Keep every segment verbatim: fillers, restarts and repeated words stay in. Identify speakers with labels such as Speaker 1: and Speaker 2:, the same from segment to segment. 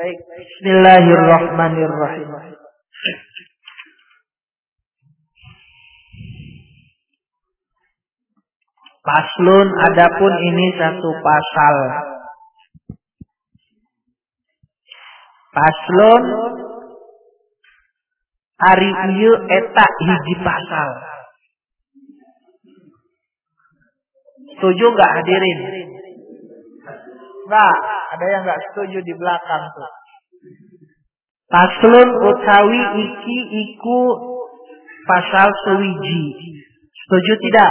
Speaker 1: Baik. Bismillahirrahmanirrahim. Paslun, adapun ini satu pasal. Paslun hari ieu eta hiji pasal. Setuju enggak hadirin? Enggak, ada yang enggak setuju di belakang tuh. Paslun utawi iki iku pasal sewiji. Setuju tidak?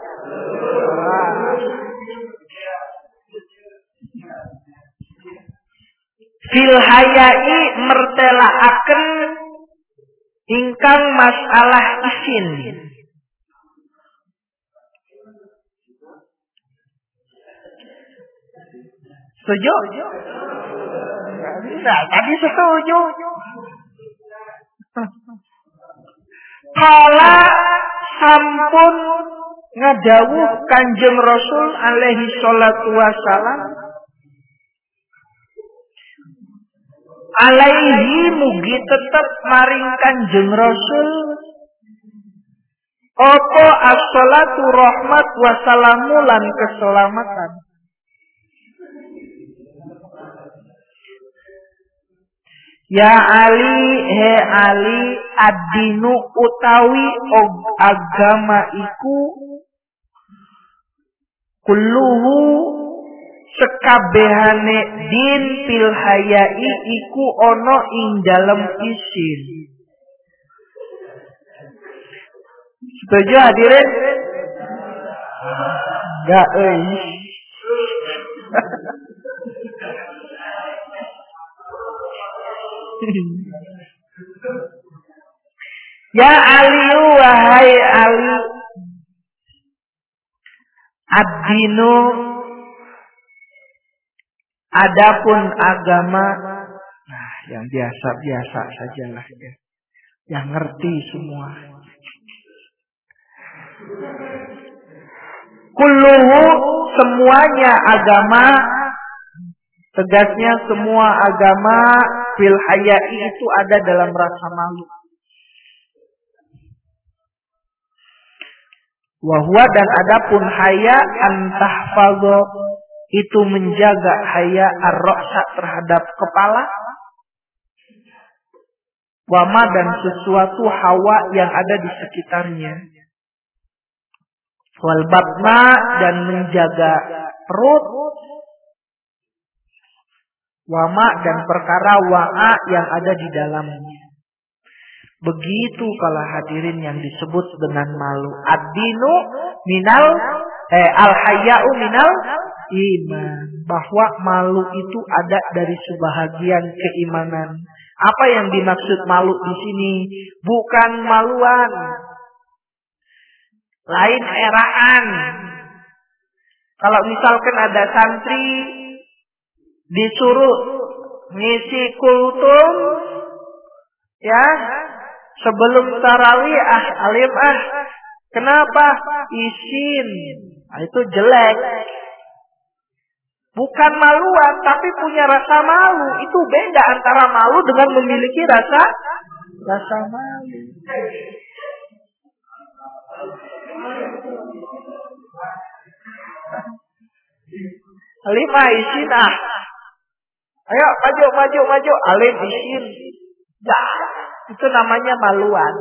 Speaker 1: Fil hayai mertelaaken ingkang masalah isin. Setuju? Nah, tadi setuju. Kala sampun ngadawuh Kanjeng Rasul alaihi salatu wasalam, alaihi mugi tetep maring Kanjeng Rasul apa as-salatu rahmat wasalamu lan keselamatan. Ya Ali, he Ali, ad-dinu utawi agama iku kulluhu sekabehane din fil hayai iku ana ing dalem isin. Setuju hadirin? Enggak euy. Ya Ali, wahai Ali, ad-dinu adapun agama, nah yang biasa-biasa sajalah ya, yang ngerti semua. Kulluhu semuanya agama, tegasnya semua agama fil hayai itu ada dalam rasa malu. Wahwa dan adapun haya antahfadho itu menjaga haya ar-ra'sa terhadap kepala. Wama dan sesuatu hawa yang ada di sekitarnya. Wal batna dan menjaga perut. Wama dan perkara wa'a yang ada di dalamnya. Begitu kalau hadirin yang disebut dengan malu. Ad-dinu minal eh, al-haya'u minal iman. Bahwa malu itu ada dari sebahagian keimanan. Apa yang dimaksud malu di sini? Bukan maluan. Lain eraan. Kalau misalkan ada santri disuruh ngisi kultum, ya, sebelum tarawih, ah alim ah, kenapa? Isin. Nah, itu jelek. Bukan maluan, tapi punya rasa malu. Itu beda antara malu dengan memiliki rasa rasa malu. Alim ah isin ah. Ayo maju maju maju, alim isin. Ya, itu namanya maluan.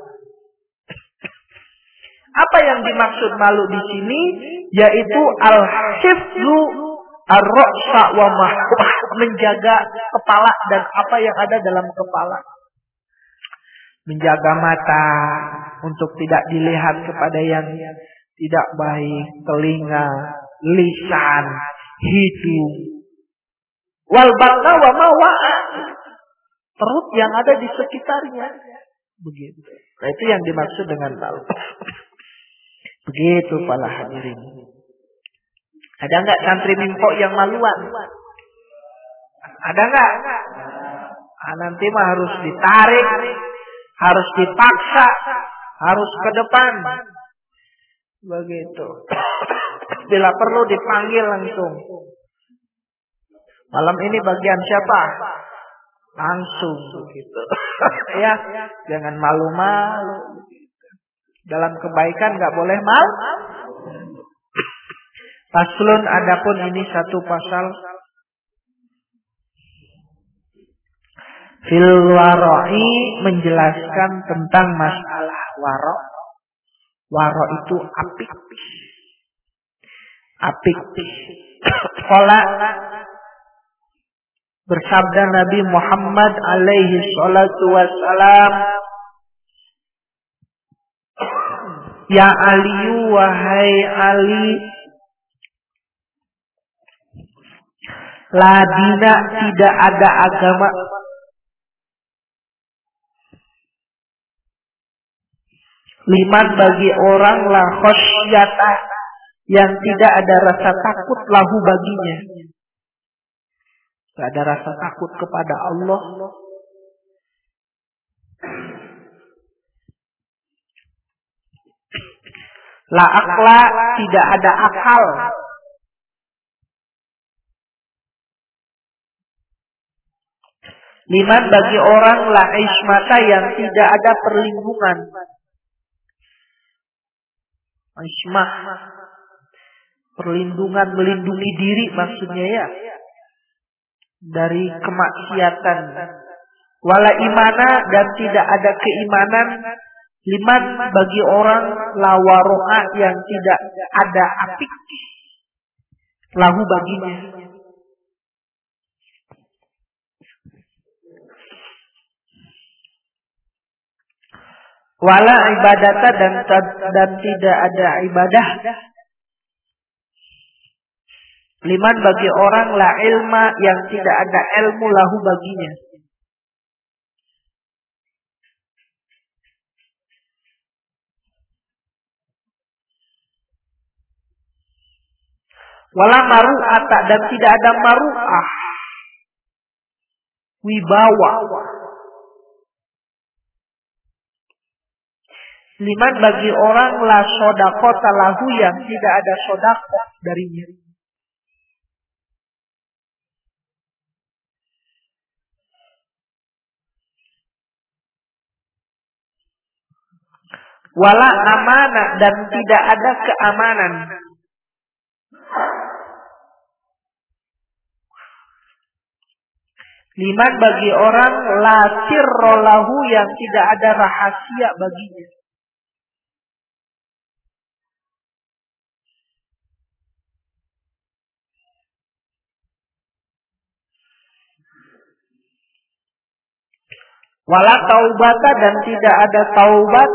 Speaker 1: Apa yang dimaksud malu di sini? Yaitu al-hifzu ar-ra'sa wa mahwa, menjaga kepala dan apa yang ada dalam kepala. Menjaga mata untuk tidak dilihat kepada yang tidak baik, telinga, lisan, hidung. Wal batna wa mahwa, perut yang ada di sekitarnya. Begitu. Nah, itu yang dimaksud dengan malu. Begitu para hadirin. Ada enggak santri mimpo yang maluan? Ada enggak? Nah, nanti mah harus ditarik, harus dipaksa, harus ke depan. Begitu. Bila perlu dipanggil langsung. Malam ini bagian siapa? langsung begitu. Ya, jangan malu-malu. Dalam kebaikan nggak boleh mal. Faslun, adapun ini satu pasal fil wara'i, menjelaskan tentang masalah wara'. Wara' itu apik. Apik. Qala, bersabda Nabi Muhammad alaihi salatu wassalam, ya Ali, wahai Ali, la dina, tidak ada agama liman, bagi orang, la khosyata, yang tidak ada rasa takut, lahu, baginya. Tidak ada rasa takut kepada Allah. La akla, tidak ada akal. Liman, bagi orang, la ismata, yang tidak ada perlindungan. Ismah, perlindungan, melindungi diri maksudnya ya, dari kemaksiatan. Wala imana, dan tidak ada keimanan. Liman, bagi orang, la waro'a, yang tidak ada apik, lahu, baginya. Wala ibadata, dan dan tidak ada ibadah. Liman, bagi orang, la ilma, yang tidak ada ilmu, lahu, baginya. Wala maru'ata, dan tidak ada maru'ah, wibawa. Liman, bagi orang, la sodaqota lahu, yang tidak ada sodaqah darinya. Wala amanah, dan tidak ada keamanan. Liman, bagi orang, la sirro lahu, yang tidak ada rahasia baginya. Wala taubata, dan tidak ada taubat.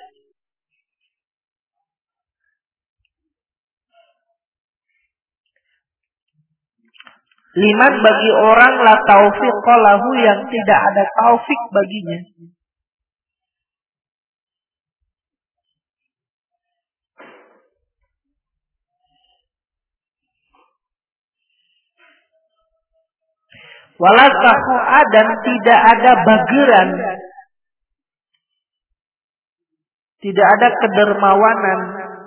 Speaker 1: Liman, bagi orang, la taufiq lahu, yang tidak ada taufik baginya. Wala tahu'a, dan tidak ada bageran, tidak ada kedermawanan.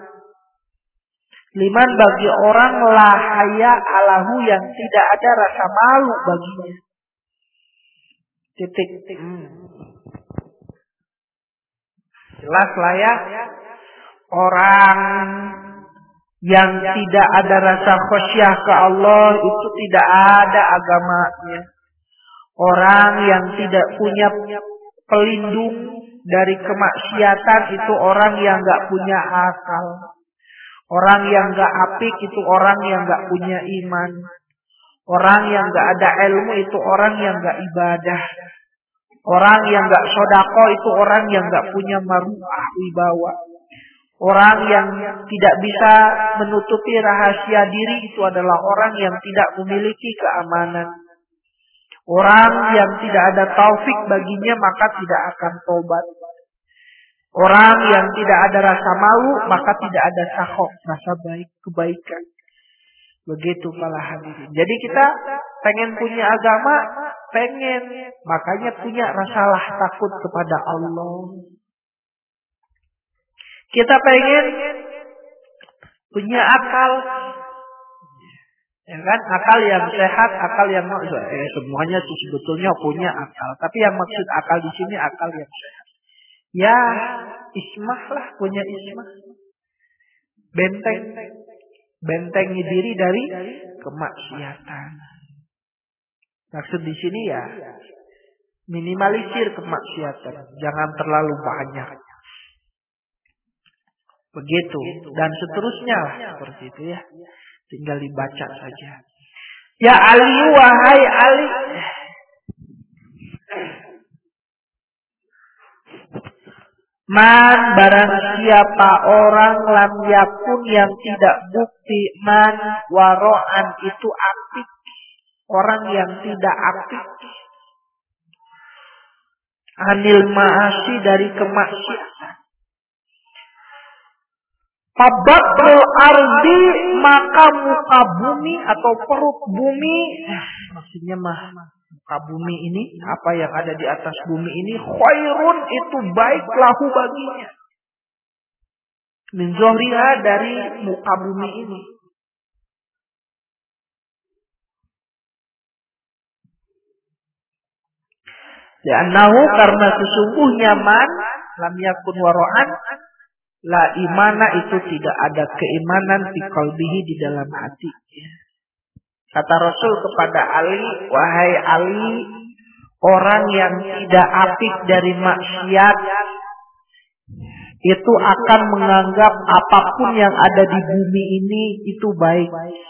Speaker 1: Liman, bagi orang, la haya alahu, yang tidak ada rasa malu baginya. Titik. Hmm. Jelas lah ya. Orang yang tidak ada rasa khosyah ke Allah, itu tidak ada agamanya. Orang yang tidak punya pelindung dari kemaksiatan, itu orang yang gak punya akal. Orang yang gak apik, itu orang yang gak punya iman. Orang yang gak ada ilmu, itu orang yang gak ibadah. Orang yang gak sodako, itu orang yang gak punya maru'ah, wibawa. Orang yang tidak bisa menutupi rahasia diri, itu adalah orang yang tidak memiliki keamanan. Orang yang tidak ada taufik baginya, maka tidak akan tobat. Orang yang tidak ada rasa malu, maka tidak ada sahok, rasa baik, kebaikan. Begitu para hadirin. Jadi kita pengen punya agama, pengen, makanya punya rasalah takut kepada Allah. Kita pengen punya akal, Ya kan, akal yang sehat, akal yang eh, semuanya sih sebetulnya punya akal, tapi yang maksud akal di sini akal yang sehat. Ya, ismah lah, punya ismah. Benteng, bentengi diri dari kemaksiatan. Maksud di sini ya minimalisir kemaksiatan, jangan terlalu banyak. Begitu dan seterusnya lah seperti itu ya. Tinggal dibaca saja. Ya Ali, wahai Ali, man barang siapa orang lam yakun yang tidak bukti man waro'an itu aktif, orang yang tidak aktif anil ma'asi dari kemaksiatan. Fabatul ardi maka muka bumi atau perut bumi, maksudnya mah muka bumi ini, apa yang ada di atas bumi ini, khairun itu baik lahu baginya. Min zohriha dari muka bumi ini. Li'annahu karena sesungguhnya man lam yakun waro'an la imana itu tidak ada keimanan di qalbihi di dalam hati. Kata Rasul kepada Ali, wahai Ali, orang yang tidak apik dari maksiat itu akan menganggap apapun yang ada di bumi ini itu baik.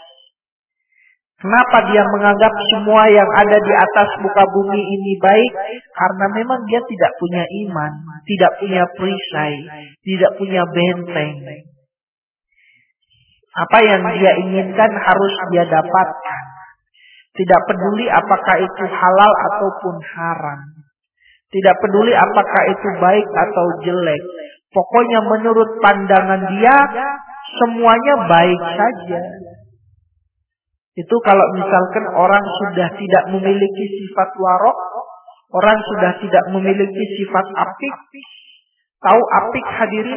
Speaker 1: Kenapa dia menganggap semua yang ada di atas muka bumi ini baik? Karena memang dia tidak punya iman, tidak punya perisai, tidak punya benteng. Apa yang dia inginkan harus dia dapatkan. Tidak peduli apakah itu halal ataupun haram. Tidak peduli apakah itu baik atau jelek. Pokoknya menurut pandangan dia, semuanya baik saja. Itu kalau misalkan orang sudah tidak memiliki sifat warok, orang sudah tidak memiliki sifat apik. Tahu apik hadirin?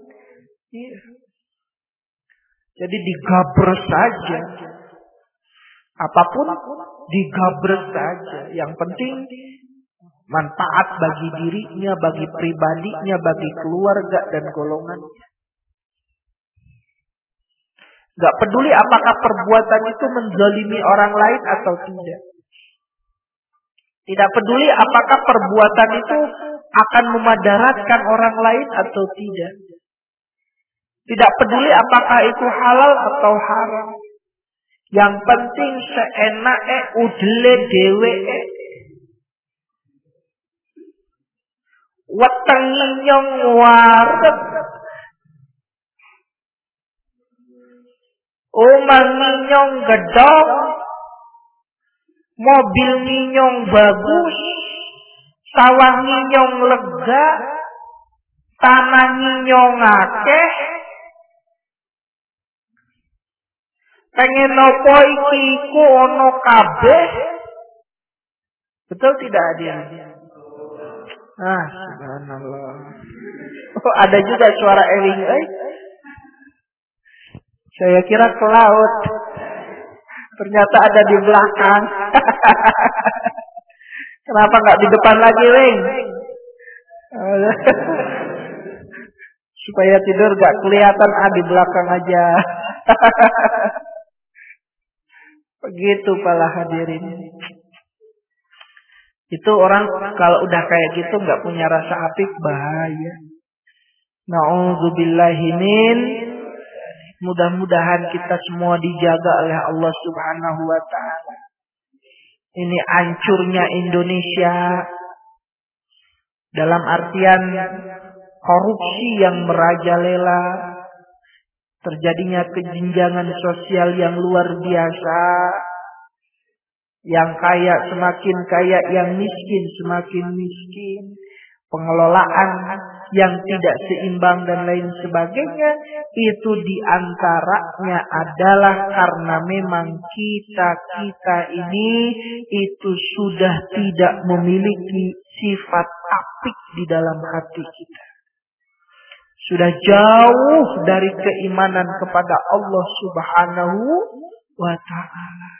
Speaker 1: Jadi digabres saja. Apapun digabres saja. Yang penting manfaat bagi dirinya, bagi pribadinya, bagi keluarga dan golongannya. Gak peduli apakah perbuatan itu menzalimi orang lain atau tidak. Tidak peduli apakah perbuatan itu akan memadaratkan orang lain atau tidak. Tidak peduli apakah itu halal atau haram. Yang penting seenake udele dheweke. Wetengi nyong wareg. Omah nyong gedhong. Mobil nyong bagus. Sawah nyong lega. Tanah nyong akeh. Pengen nopo iki iku ono kabeh. Betul tidak adil? Ah, subhanallah. Oh, ada juga suara eling, eh? Saya kira ke laut. Ternyata ada di belakang. Kenapa nggak di depan lagi, Wing? Supaya tidur nggak kelihatan, ah di belakang aja. Begitu pala hadirin. Itu orang kalau udah kayak gitu nggak punya rasa apik, bahaya. Na'udzubillahi min. Mudah-mudahan kita semua dijaga oleh Allah Subhanahu wa taala. Ini hancurnya Indonesia dalam artian korupsi yang merajalela, terjadinya kejenjangan sosial yang luar biasa. Yang kaya semakin kaya, yang miskin semakin miskin. Pengelolaan yang tidak seimbang dan lain sebagainya. Itu diantaranya adalah karena memang kita-kita ini itu sudah tidak memiliki sifat apik di dalam hati kita. Sudah jauh dari keimanan kepada Allah Subhanahu wa ta'ala.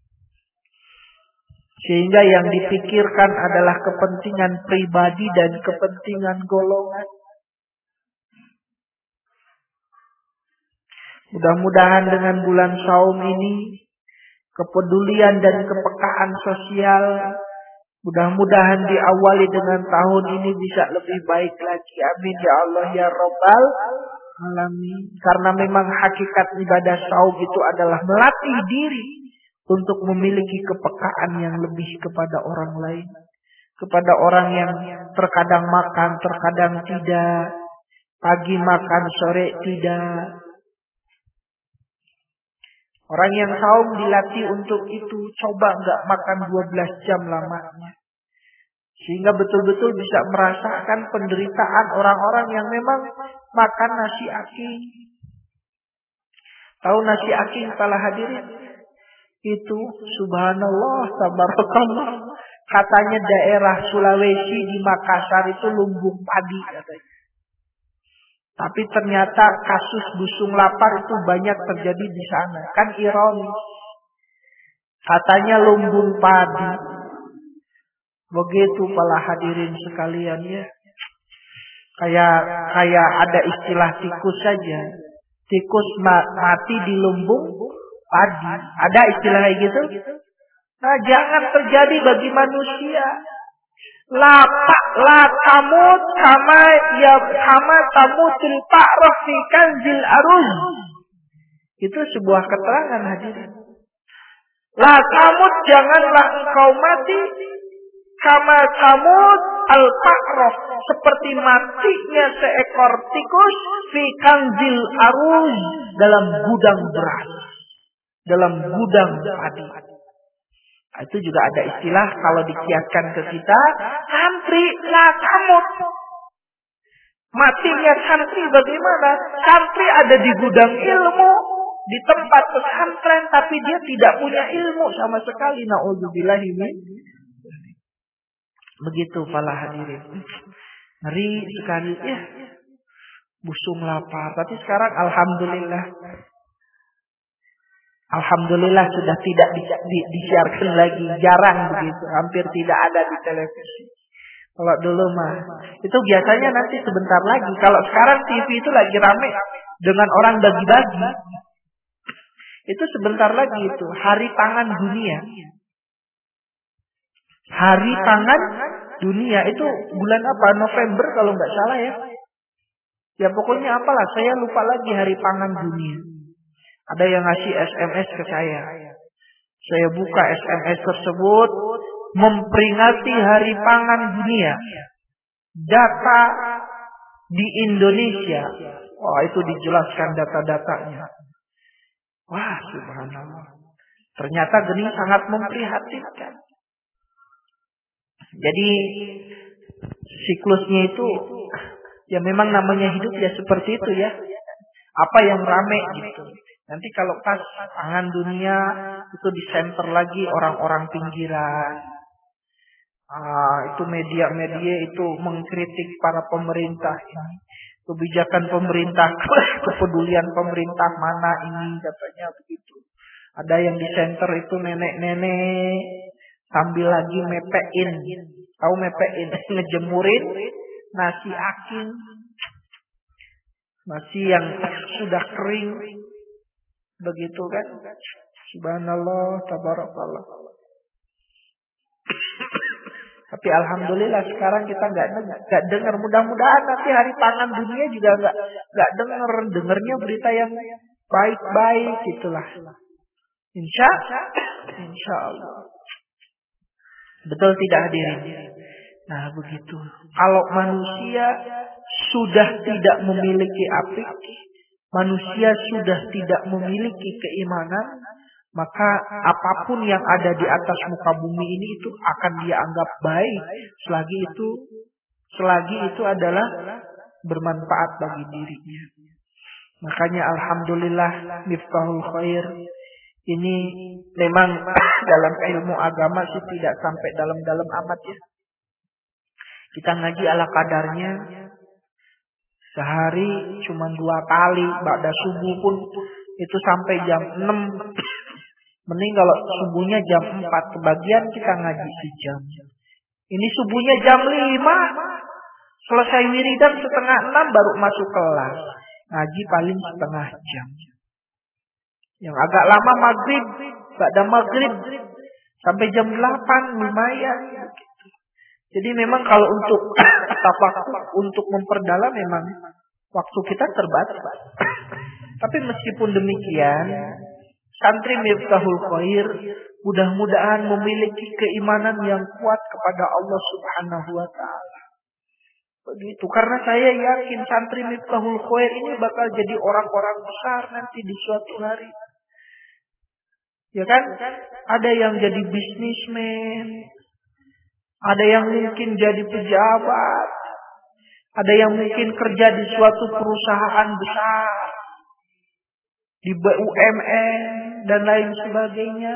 Speaker 1: Sehingga yang dipikirkan adalah kepentingan pribadi dan kepentingan golongan. Mudah-mudahan dengan bulan Saum ini, kepedulian dan kepekaan sosial, mudah-mudahan diawali dengan tahun ini bisa lebih baik lagi. Amin ya Allah ya Rabbal Alamin. Karena memang hakikat ibadah Saum itu adalah melatih diri untuk memiliki kepekaan yang lebih kepada orang lain. Kepada orang yang terkadang makan, terkadang tidak. Pagi makan, sore tidak. Orang yang saum dilatih untuk itu. Coba enggak makan dua belas jam lamanya. Sehingga betul-betul bisa merasakan penderitaan orang-orang yang memang makan nasi aking. Tahu nasi aking para hadirin? Itu subhanallah, tabarakallah. Katanya daerah Sulawesi di Makassar itu lumbung padi katanya. Tapi ternyata kasus busung lapar itu banyak terjadi di sana. Kan ironis. Katanya lumbung padi. Begitu para hadirin sekalian ya. Kayak kayak ada istilah tikus saja. Tikus mati di lumbung padi. Ada istilah kayak gitu? Nah, jangan terjadi bagi manusia. La pak la tamut kama ya kama tamutil pa'raf fi kanzil aruz. Itu sebuah keterangan hadirin. La tamut, janganlah engkau mati kama tamut al pa'raf, seperti matinya seekor tikus fi kanzil aruz, dalam gudang beras, dalam gudang padi. Itu juga ada istilah kalau dikiaskan ke kita, santri la tamut. Matinya santri bagaimana? Santri ada di gudang ilmu, di tempat pesantren, tapi dia tidak punya ilmu sama sekali. Na'udzubillahi min. Begitu para hadirin. Ngeri sekali ya. Busung lapar. Tapi sekarang alhamdulillah. Alhamdulillah sudah tidak di, di, disiarkan lagi. Jarang begitu. Hampir tidak ada di televisi. Kalau dulu mah. Itu biasanya nanti sebentar lagi. Kalau sekarang T V itu lagi rame dengan orang bagi-bagi. Itu sebentar lagi itu. Hari Pangan Dunia. Hari Pangan Dunia. Itu bulan apa? November kalau nggak salah ya. Ya pokoknya apalah. Saya lupa lagi Hari Pangan Dunia. Ada yang ngasih S M S ke saya. Saya buka S M S tersebut. Memperingati Hari Pangan Dunia. Data di Indonesia. Oh, itu dijelaskan data-datanya. Wah, subhanallah. Ternyata gini sangat memprihatinkan. Jadi siklusnya itu, ya memang namanya hidup ya seperti itu ya. Apa yang rame gitu. Nanti kalau pas Pangan Dunia itu disenter lagi orang-orang pinggiran. Ah, itu media-media itu mengkritik para pemerintah ini. Kebijakan pemerintah, kepedulian pemerintah mana ini katanya begitu. Ada yang disenter itu nenek-nenek sambil lagi mepein. Tahu mepein? Ngejemurin nasi aking. Nasi yang sudah kering. Begitu kan? Subhanallah, tabarakallah. Tapi alhamdulillah sekarang kita nggak nggak dengar. Mudah-mudahan nanti Hari Pangan Dunia juga nggak nggak dengar. Dengarnya berita yang baik-baik gitulah. Insya, insya Allah. Betul tidak hadirin? Nah begitu. Kalau manusia sudah tidak memiliki apik, manusia sudah tidak memiliki keimanan, maka apapun yang ada di atas muka bumi ini itu akan dia anggap baik selagi itu selagi itu adalah bermanfaat bagi dirinya. Makanya alhamdulillah miftahul khair ini memang dalam ilmu agama sih tidak sampai dalam-dalam amat ya. Kita ngaji ala kadarnya. Sehari cuma dua kali, ba'da subuh pun itu sampai jam enam Mending kalau subuhnya jam empat, kebagian kita ngaji sejam. Ini subuhnya jam lima, selesai wiridan setengah enam baru masuk kelas. Ngaji paling setengah jam. Yang agak lama maghrib, ba'da maghrib sampai jam delapan lumayan. Jadi memang kalau untuk tafakur, untuk memperdalam memang waktu kita terbatas. Tapi meskipun demikian, santri Miftahul Khair mudah-mudahan memiliki keimanan yang kuat kepada Allah Subhanahu wa taala. Begitu, karena saya yakin santri Miftahul Khair ini bakal jadi orang-orang besar nanti di suatu hari. Ya kan? Ada yang jadi bisnismen, ada yang mungkin jadi pejabat, ada yang mungkin kerja di suatu perusahaan besar, di B U M N dan lain sebagainya.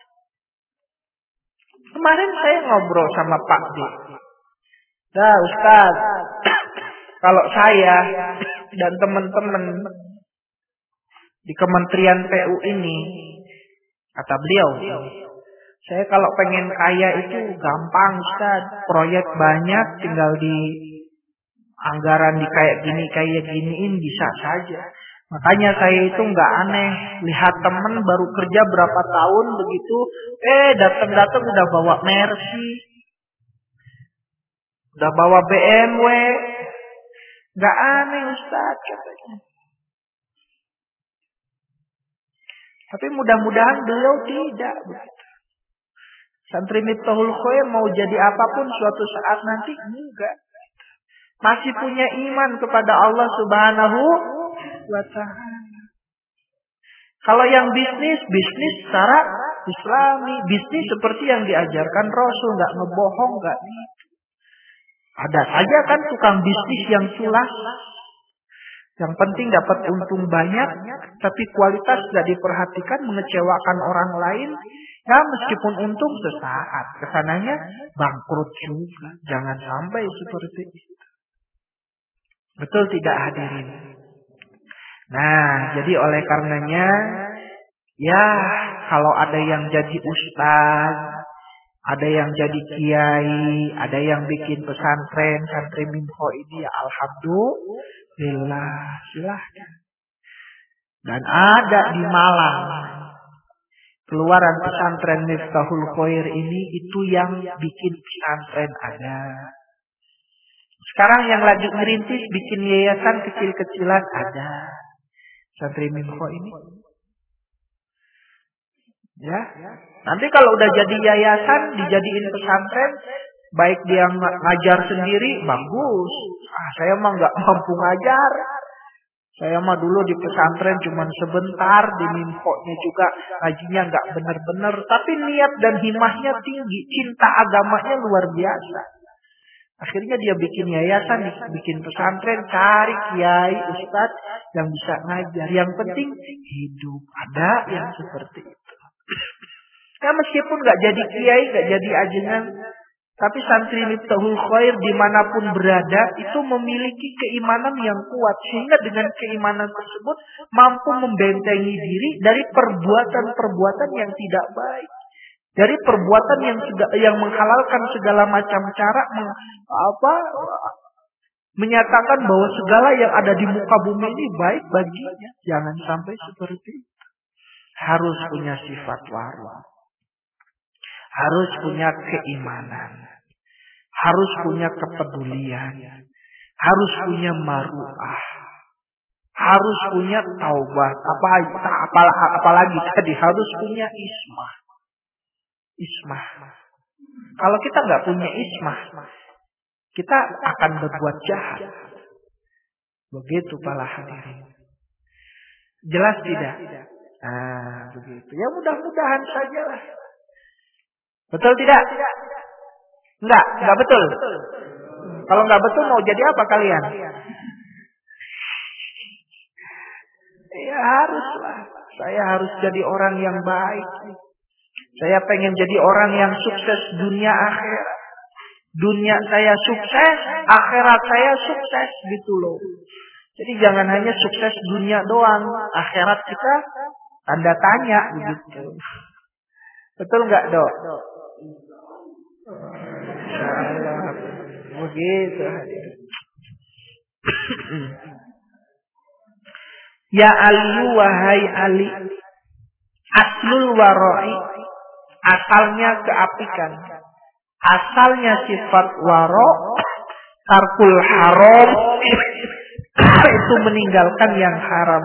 Speaker 1: Kemarin saya ngobrol sama Pak D. Nah Ustaz, kalau saya dan teman-teman di Kementerian P U ini, kata beliau, saya kalau pengen kaya itu gampang Ustaz, proyek banyak, tinggal di anggaran di kayak gini kayak giniin bisa saja. Makanya saya itu nggak aneh lihat temen baru kerja berapa tahun begitu, eh datang-datang udah bawa Mercy, udah bawa B M W, nggak aneh Ustaz katanya. Tapi mudah-mudahan beliau tidak begitu. Santri Miftahul Khair mau jadi apapun suatu saat nanti enggak. Masih punya iman kepada Allah Subhanahu wa ta'ala. Kalau yang bisnis, bisnis secara Islami, bisnis seperti yang diajarkan Rasul, enggak ngebohong, enggak nipu. Ada saja kan tukang bisnis yang culas. Yang penting dapat untung banyak, tapi kualitas tidak diperhatikan, mengecewakan orang lain. Ya meskipun untung sesaat, kesananya bangkrut juga. Jangan sampai seperti itu. Betul tidak hadirin? Nah, jadi oleh karenanya, ya kalau ada yang jadi ustaz, ada yang jadi kiai, ada yang bikin pesantren, santri Mimho ini, ya alhamdulillah, silahkan. Dan ada di Malang, keluaran pesantren Miftahul Khair ini, itu yang bikin pesantren ada. Sekarang yang lagi ngerintis bikin yayasan kecil-kecilan ada. Santri Mimho ini. Ya. Nanti kalau udah jadi yayasan, dijadiin pesantren, baik dia ngajar sendiri, bagus. Ah, saya mah nggak mampu ngajar. Saya mah dulu di pesantren cuma sebentar, di Mimho-nya juga ngajinya nggak bener-bener. Tapi niat dan himahnya tinggi, cinta agamanya luar biasa. Akhirnya dia bikin yayasan, bikin pesantren, cari kiai, ustadz yang bisa ngajar. Yang penting hidup. Ada yang seperti itu. Ya meskipun nggak jadi kiai, nggak jadi ajengan, tapi santri Miftahul Khair dimanapun berada itu memiliki keimanan yang kuat, sehingga dengan keimanan tersebut mampu membentengi diri dari perbuatan-perbuatan yang tidak baik. Dari perbuatan yang yang menghalalkan segala macam cara, meng, apa, menyatakan bahwa segala yang ada di muka bumi ini baik baginya. Jangan sampai seperti itu. Harus punya sifat wara. Harus punya keimanan. Harus punya kepedulian. Harus punya maruah. Harus punya taubat. Apa, apa, apalagi tadi harus punya ismah. Ismah. Kalau kita nggak punya ismah, kita akan berbuat jahat. Begitu para hadirin. Jelas tidak? Nah, begitu. Ya mudah-mudahan sajalah. Betul tidak? Enggak, enggak betul. Kalau enggak betul mau jadi apa kalian? Ya haruslah. Saya harus jadi orang yang baik. Saya pengen jadi orang yang sukses dunia akhirat. Dunia saya sukses, akhirat saya sukses gitu loh. Jadi jangan hanya sukses dunia doang, akhirat kita tanda tanya begitu. Betul nggak, Dok? Insyaallah. Begitu. Ya Ali, wahai Ali, aslul wara'i, asalnya keapikan, asalnya sifat waro, tarkul haram, itu meninggalkan yang haram.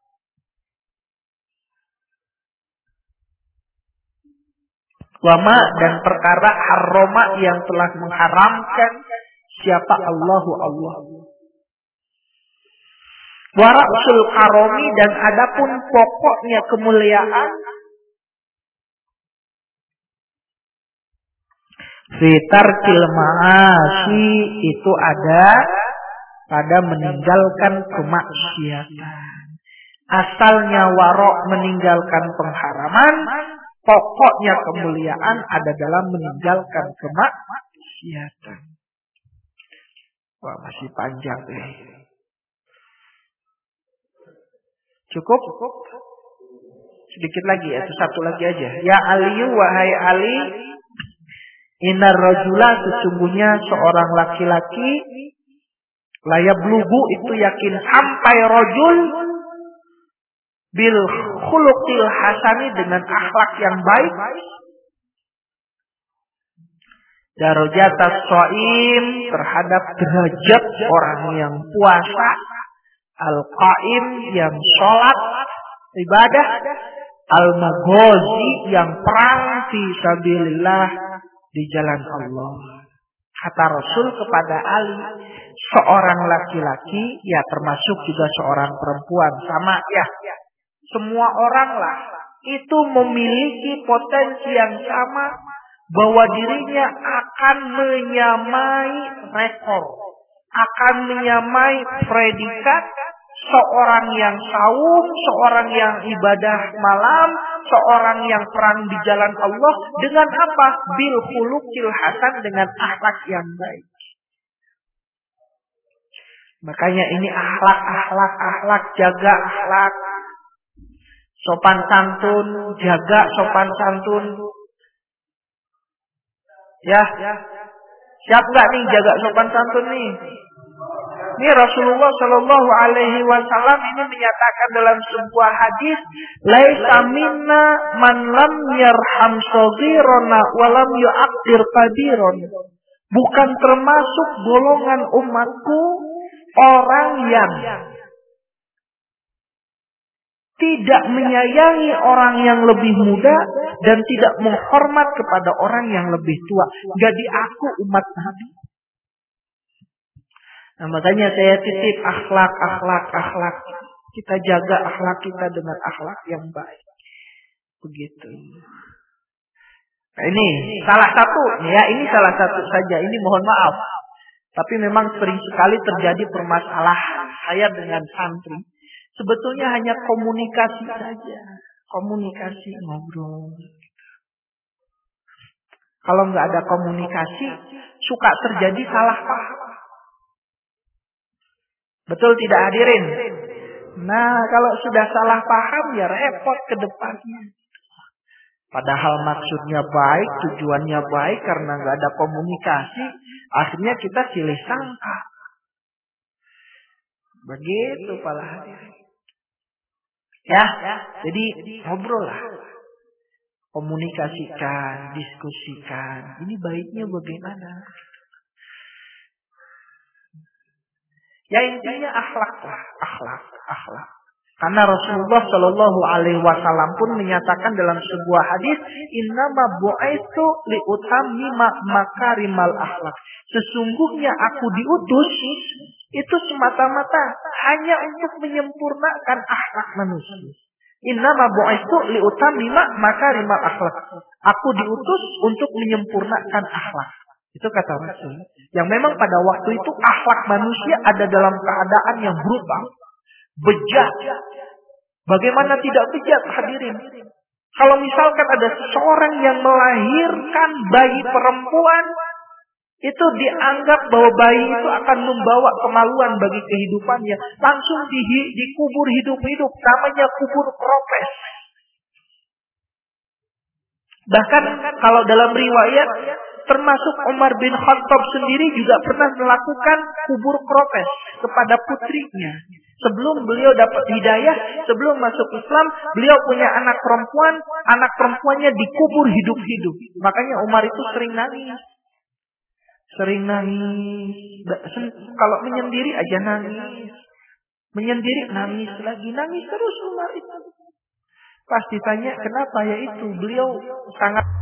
Speaker 1: Wama, dan perkara harroma yang telah mengharamkan siapa Allahu Allah. Warasul karomi, dan adapun pokoknya kemuliaan, fitarkil ma'asi, itu ada pada meninggalkan kemaksiatan. Asalnya warok meninggalkan pengharaman, pokoknya kemuliaan ada dalam meninggalkan kemaksiatan. Wah, masih panjang deh. Cukup? Sedikit lagi, atau satu lagi aja. Ya Ali, wahai Ali, innar rajula, sesungguhnya seorang laki-laki, layab lugu, itu yakin sampai rajul, bil khuluqil hasani, dengan akhlak yang baik, darajatas shaim, terhadap derajat orang yang puasa, al-qaim, yang sholat ibadah, al-maghazi, yang perang fi sabilillah, di jalan Allah. Kata Rasul kepada Ali, seorang laki-laki, ya termasuk juga seorang perempuan, sama ya, semua orang lah itu memiliki potensi yang sama, bahwa dirinya akan menyamai rekor, akan menyamai predikat seorang yang saum, seorang yang ibadah malam, seorang yang perang di jalan Allah, dengan apa? Bil khuluqil hasan, dengan akhlak yang baik. Makanya ini akhlak, akhlak, akhlak, jaga akhlak. Sopan santun, jaga sopan santun. Ya, siap nggak nih jaga sopan santun nih? Ini Rasulullah Shallallahu Alaihi Wasallam ini menyatakan dalam sebuah hadis, laisa minna man lam yarham saghirana wa lam yu'aqqir kabiron. Bukan termasuk golongan umatku orang yang tidak menyayangi orang yang lebih muda dan tidak menghormat kepada orang yang lebih tua. Jadi aku umat Nabi. Nah, makanya saya titip akhlak, akhlak, akhlak. Kita jaga akhlak kita dengan akhlak yang baik. Begitu. Nah, ini salah satu, ya ini salah satu saja. Ini mohon maaf. Tapi memang sering sekali terjadi permasalahan saya dengan santri. Sebetulnya hanya komunikasi saja. Komunikasi, ngobrol. Kalau nggak ada komunikasi, suka terjadi salah paham. Betul tidak hadirin? Nah, kalau sudah salah paham ya repot ke depannya. Padahal maksudnya baik, tujuannya baik, karena nggak ada komunikasi, akhirnya kita silih sangka. Begitu para hadirin. Ya, jadi ngobrol lah. Komunikasikan, diskusikan. Ini baiknya bagaimana? Ya intinya akhlak lah, akhlak, akhlak. Karena Rasulullah Shallallahu Alaihi Wasallam pun menyatakan dalam sebuah hadis, innama bu'aitu liutammima makarimal akhlak. Sesungguhnya aku diutus itu semata-mata hanya untuk menyempurnakan akhlak manusia. Innama bu'aitu liutammima makarimal akhlak. Aku diutus untuk menyempurnakan akhlak. Itu kata Rasul. Yang memang pada waktu itu akhlak manusia ada dalam keadaan yang brutal. Bejat. Bagaimana tidak bejat hadirin? Kalau misalkan ada seseorang yang melahirkan bayi perempuan, itu dianggap bahwa bayi itu akan membawa kemaluan bagi kehidupannya. Langsung di, dikubur hidup-hidup. Namanya kubur propes. Bahkan kalau dalam riwayat, termasuk Umar bin Khattab sendiri juga pernah melakukan kubur protes kepada putrinya. Sebelum beliau dapat hidayah, sebelum masuk Islam, beliau punya anak perempuan, anak perempuannya dikubur hidup-hidup. Makanya Umar itu sering nangis. Sering nangis. Kalau menyendiri aja nangis. Menyendiri nangis lagi, nangis terus Umar itu. Pas ditanya kenapa, ya itu beliau sangat